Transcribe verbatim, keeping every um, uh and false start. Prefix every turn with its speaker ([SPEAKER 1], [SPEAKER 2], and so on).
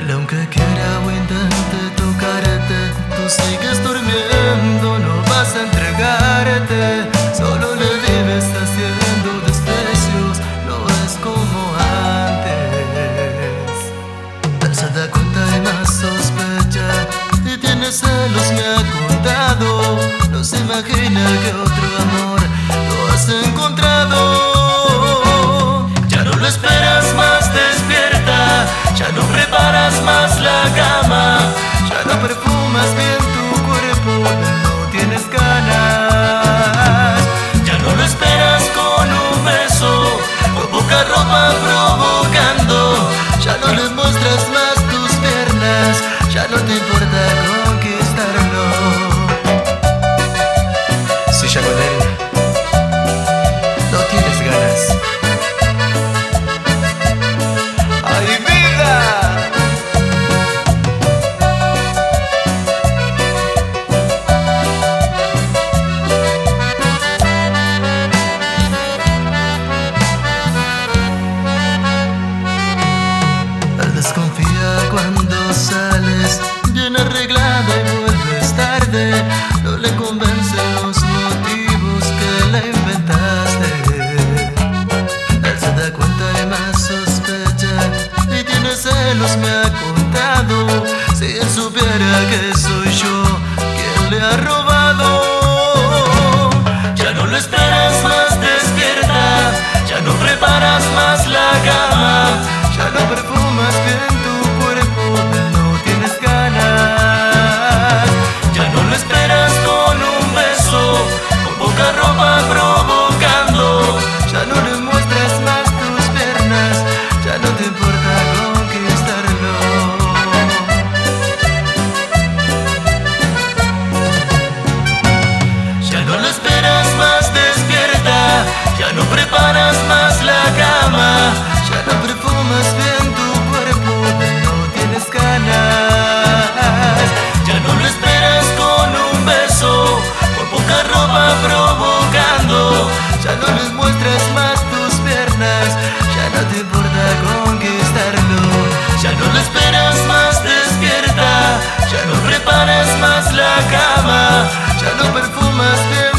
[SPEAKER 1] Él aunque quiera o intente tocarte, tú sigues durmiendo, no vas a entregarte. Solo le vives haciendo desprecios, no es como antes. Él se da cuenta y más sospecha, y tiene celos, me ha contado. No se imagina que otro amor tú has encontrado. Ya no lo esperas más, despierta. Ya no preparas más la cama. Ya no perfumas bien tu cuerpo, no tienes ganas. Ya no lo esperas con un beso, con poca ropa provocando. Ya no le muestras más tus piernas, ya no te importa conquistarlo. Si ya con él no tienes ganas. ¡Ay, vida! Él desconfía cuando sales bien arreglada y vuelves tarde. No le convencen los motivos que le inventaste. Él se da cuenta y más sospecha, y tiene celos, me ha contado. Si él supiera que soy yo quien le ha robado. Ya no lo esperas más, despierta. Ya no preparas más la cama. Ya no perfumas bien tu cuerpo, no tienes ganas. Ya no lo esperas con un beso, con poca ropa provocando. Ya no le muestras más tus piernas, ya no te importa conquistarlo. Ya no lo esperas más, despierta. Ya no preparas más la cama. Ya no perfumas bien tu cuerpo, no tienes ganas. Ya no lo esperas con un beso, con poca ropa provocando. Ya no les muestras más tus piernas, ya no te importa conquistarlo. Ya no lo esperas más, despierta. Ya no preparas más la cama. Ya no perfumas bien